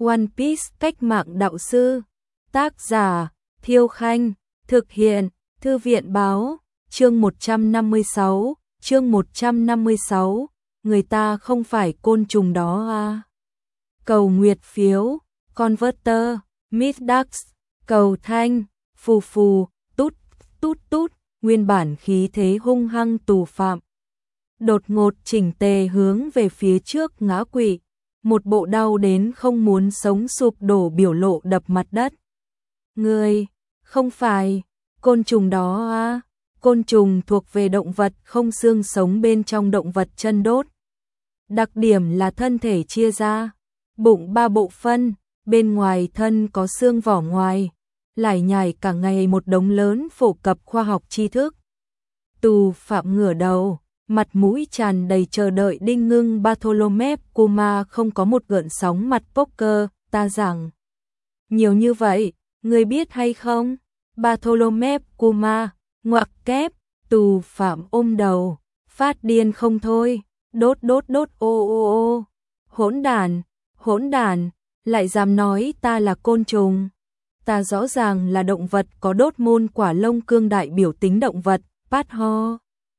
One Piece cách mạng đạo sư. Tác giả Thiêu Khanh. Thực hiện Thư viện báo. Chương 156. Chương 156. Người ta không phải côn trùng đó à. Cầu nguyệt phiếu. Converter. Middax. Cầu thanh. Phù phù. Tút tút tút. Nguyên bản khí thế hung hăng tù phạm. Đột ngột chỉnh tề hướng về phía trước ngã quỵ. Một bộ đau đến không muốn sống sụp đổ biểu lộ đập mặt đất. Người, không phải, côn trùng đó à. Côn trùng thuộc về động vật không xương sống bên trong động vật chân đốt. Đặc điểm là thân thể chia ra, bụng 3 bộ phân, bên ngoài thân có xương vỏ ngoài, lải nhải cả ngày một đống lớn phổ cập khoa học tri thức. Tù phạm ngửa đầu, mặt mũi tràn đầy chờ đợi đinh ngưng. Bartholomew Kuma không có một gợn sóng mặt poker. Ta rằng, nhiều như vậy, ngươi biết hay không? Bartholomew Kuma, ngoặc kép. Tù phạm ôm đầu, phát điên không thôi. Đốt đốt đốt ô ô ô. Hỗn đản, lại dám nói ta là côn trùng. Ta rõ ràng là động vật có đốt môn quả lông cương đại biểu tính động vật. Pát ho.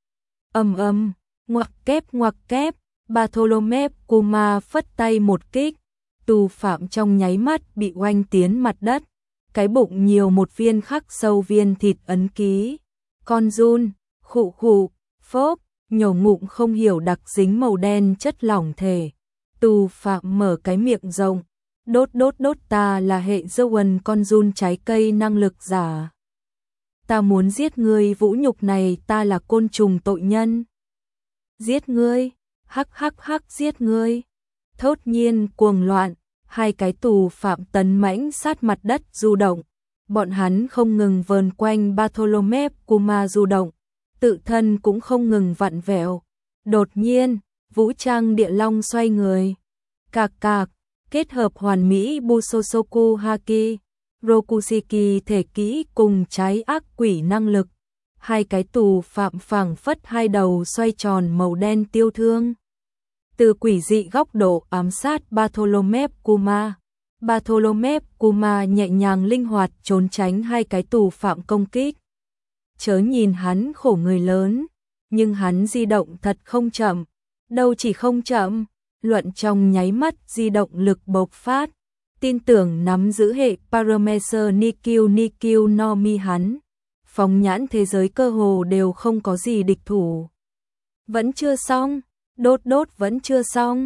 Ngoặc kép. Bartholomew Kuma phất tay một kích. Tù phạm trong nháy mắt bị oanh tiến mặt đất. Cái bụng nhiều một viên khắc sâu viên thịt ấn ký. Con run, khụ, phốp, nhổ ngụm không hiểu đặc dính màu đen chất lỏng thể. Tù phạm mở cái miệng rộng. Đốt ta là hệ Zoan con run trái cây năng lực giả. Ta muốn giết ngươi, vũ nhục này, ta là côn trùng tội nhân. Giết ngươi, hắc giết ngươi. Thốt nhiên cuồng loạn, hai cái tù phạm tấn mãnh sát mặt đất du động. Bọn hắn không ngừng vờn quanh Bartholomew Kuma du động, tự thân cũng không ngừng vặn vẹo. Đột nhiên, vũ trang địa long xoay người. Cạc, kết hợp hoàn mỹ Busosoku Haki, Rokushiki thể kỹ cùng trái ác quỷ năng lực. Hai cái tù phạm phảng phất hai đầu xoay tròn màu đen tiêu thương. Từ quỷ dị góc độ ám sát Bartholomew Kuma. Bartholomew Kuma nhẹ nhàng linh hoạt trốn tránh hai cái tù phạm công kích. Chớ nhìn hắn khổ người lớn, nhưng hắn di động thật không chậm. Đâu chỉ không chậm, luận trong nháy mắt di động lực bộc phát. Tin tưởng nắm giữ hệ Parameter Nikyu no Mi hắn. Phóng nhãn thế giới cơ hồ đều không có gì địch thủ. Vẫn chưa xong, đốt vẫn chưa xong.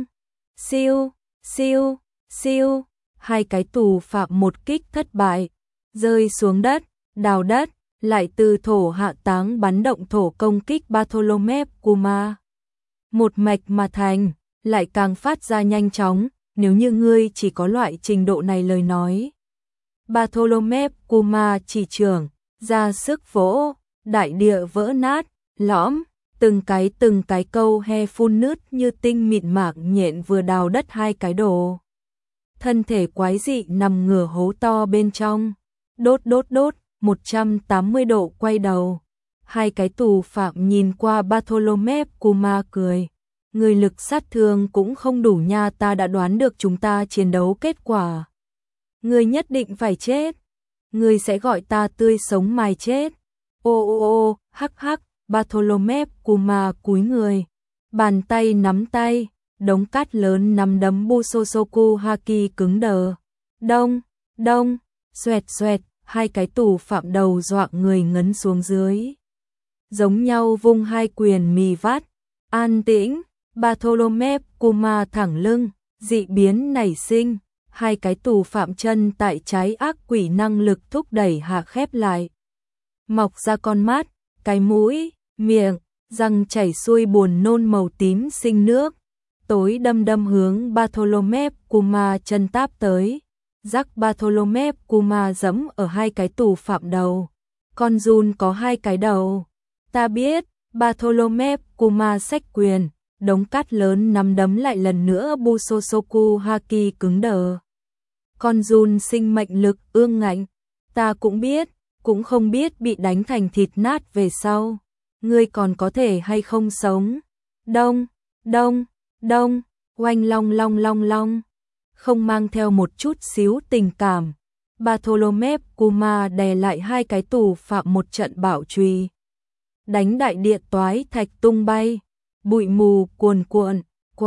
Siêu, hai cái tù phạm một kích thất bại, rơi xuống đất, đào đất, lại từ thổ hạ táng bắn động thổ công kích Bartholomew Kuma. Một mạch mà thành, lại càng phát ra nhanh chóng, nếu như ngươi chỉ có loại trình độ này lời nói. Bartholomew Kuma chỉ trưởng, ra sức vỗ, đại địa vỡ nát, lõm, từng cái câu he phun nứt như tinh mịn mạc nhện vừa đào đất hai cái đồ. Thân thể quái dị nằm ngửa hố to bên trong. Đốt, 180 độ quay đầu. Hai cái tù phạm nhìn qua Bartholomew Kuma cười. Người lực sát thương cũng không đủ nha, ta đã đoán được chúng ta chiến đấu kết quả. Người nhất định phải chết. Người sẽ gọi ta tươi sống mài chết. Ô, hắc, Bartholomew Kuma cúi người. Bàn tay nắm tay, đống cát lớn nắm đấm Busosoku Haki cứng đờ. Đông, xoẹt, hai cái tù phạm đầu dọa người ngấn xuống dưới. Giống nhau vung hai quyền mì vắt. An tĩnh, Bartholomew Kuma thẳng lưng, dị biến nảy sinh. Hai cái tù phạm chân tại trái ác quỷ năng lực thúc đẩy hạ khép lại. Mọc ra con mắt, cái mũi, miệng, răng chảy xuôi buồn nôn màu tím sinh nước. Tối đâm hướng Bartholomew Kuma chân táp tới. Rắc Bartholomew Kuma giẫm ở hai cái tù phạm đầu. Con run có hai cái đầu. Ta biết, Bartholomew Kuma xách quyền. Đống cát lớn nắm đấm lại lần nữa Busosoku Haki cứng đờ. Con run sinh mệnh lực ương ngạnh. Ta cũng biết, cũng không biết bị đánh thành thịt nát về sau. Ngươi còn có thể hay không sống. Đông, oanh long. không mang theo một chút xíu tình cảm. Bartholomew Kuma đè lại hai cái tù phạm một trận bạo chùy, đánh đại địa toái thạch tung bay, bụi mù cuồn cuộn,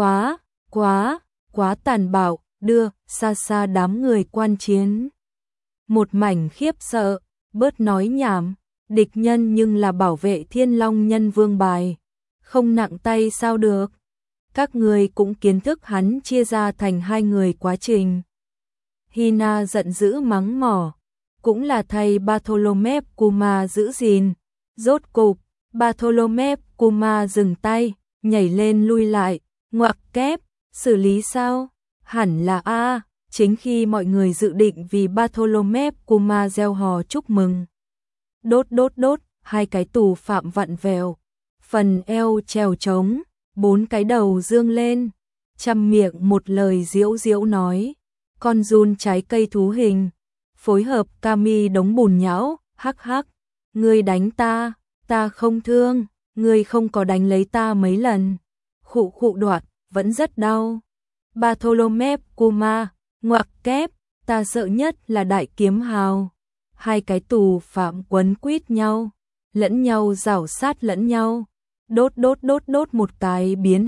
quá tàn bạo, đưa xa xa đám người quan chiến. Một mảnh khiếp sợ, bớt nói nhảm, địch nhân nhưng là bảo vệ Thiên Long Nhân Vương bài, không nặng tay sao được. Các người cũng kiến thức hắn chia ra thành hai người quá trình. Hina giận dữ mắng mỏ, cũng là thầy Bartholomew Kuma giữ gìn. Rốt cục, Bartholomew Kuma dừng tay, nhảy lên lui lại, ngoặc kép, xử lý sao? Hẳn là A. Chính khi mọi người dự định vì Bartholomew Kuma gieo hò chúc mừng. Đốt, hai cái tù phạm vặn vẹo, phần eo trèo trống, bốn cái đầu dương lên, chăm miệng một lời diễu diễu nói, con giun trái cây thú hình, phối hợp Kami đống bùn nhão, hắc hắc, ngươi đánh ta không thương, ngươi không có đánh lấy ta mấy lần, khụ đoạt, vẫn rất đau. Bartholomew Kuma, ngoặc kép, ta sợ nhất là đại kiếm hào. Hai cái tù phạm quấn quýt nhau, lẫn nhau giảo sát lẫn nhau. Đốt một cái biến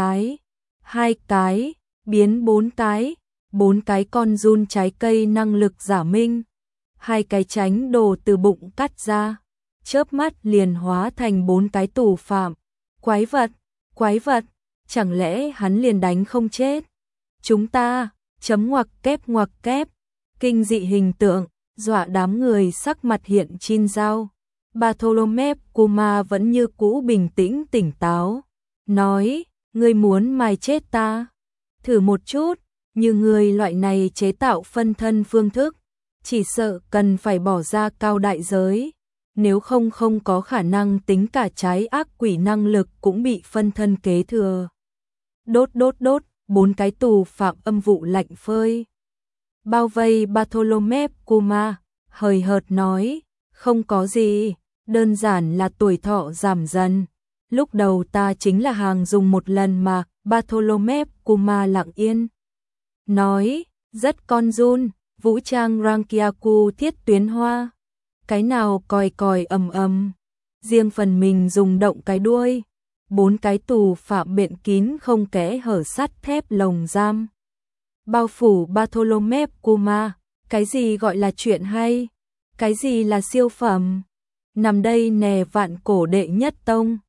hai cái biến bốn cái con giun trái cây năng lực giả minh. Hai cái tránh đồ từ bụng cắt ra, chớp mắt liền hóa thành bốn cái tù phạm. Quái vật, chẳng lẽ hắn liền đánh không chết? Chúng ta, chấm ngoặc kép, kinh dị hình tượng, dọa đám người sắc mặt hiện chin dao. Bartholomew Kuma vẫn như cũ bình tĩnh tỉnh táo, nói, ngươi muốn mài chết ta? Thử một chút, như ngươi loại này chế tạo phân thân phương thức, chỉ sợ cần phải bỏ ra cao đại giới, nếu không có khả năng tính cả trái ác quỷ năng lực cũng bị phân thân kế thừa. Đốt, bốn cái tù phạm âm vụ lạnh phơi bao vây Bartholomew Kuma, hời hợt nói, không có gì, đơn giản là tuổi thọ giảm dần. Lúc đầu ta chính là hàng dùng một lần mà. Bartholomew Kuma lặng yên nói, rất con giun, vũ trang Rankyaku thiết tuyến hoa, cái nào còi ầm, riêng phần mình dùng động cái đuôi. Bốn cái tù phạm bện kín không kẽ hở sắt thép lồng giam, bao phủ Bartholomew Kuma. Cái gì gọi là chuyện hay? Cái gì là siêu phẩm? Nằm đây nè vạn cổ đệ nhất tông,